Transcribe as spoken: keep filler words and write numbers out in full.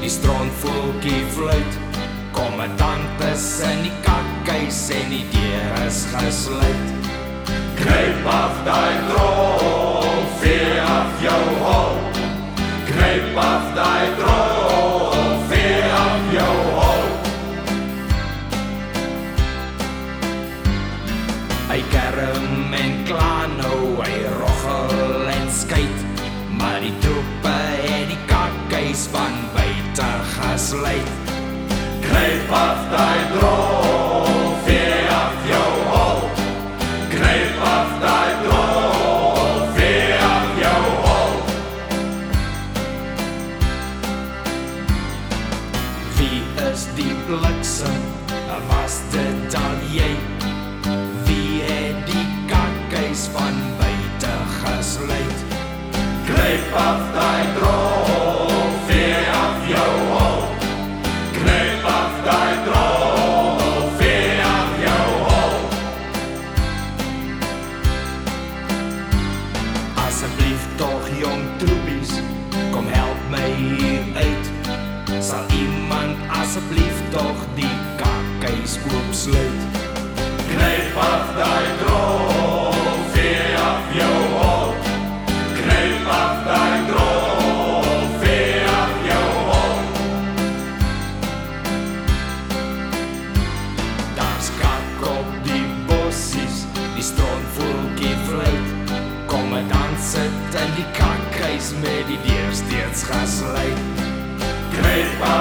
die strandvoeltjie fluit. Kommandant is in die kakhuis en die deur is gesluit. Kruip af daai drol, vee af jou hol. Kruip af daai drol, vee af jou hol. Hy kerm en kla nou, hy roggel en skyt, maar die troepe het die kakhuis van buite gesluit. Kruip af daai drol, vee af jou hol. Kruip af daai drol, vee af jou hol. Wie is die bliksem? Was dit dan jy? Wie het die kakhuis van buite gesluit? Kruip af daai drol, vee af jou hol. Kruip af daai drol, vee af jou hol. Asseblief tog jong troepies, kom help my hier uit. Sal iemand asseblief tog die kakhuis oopsluit? Kruip af daai drol, vee af jou hol. Kruip af daai drol, vee af jou hol. Daar's kak op die bossies, die strandvoeltjie fluit. Kommandant sit in die kakhuis met die deur steeds gesluit. Kruip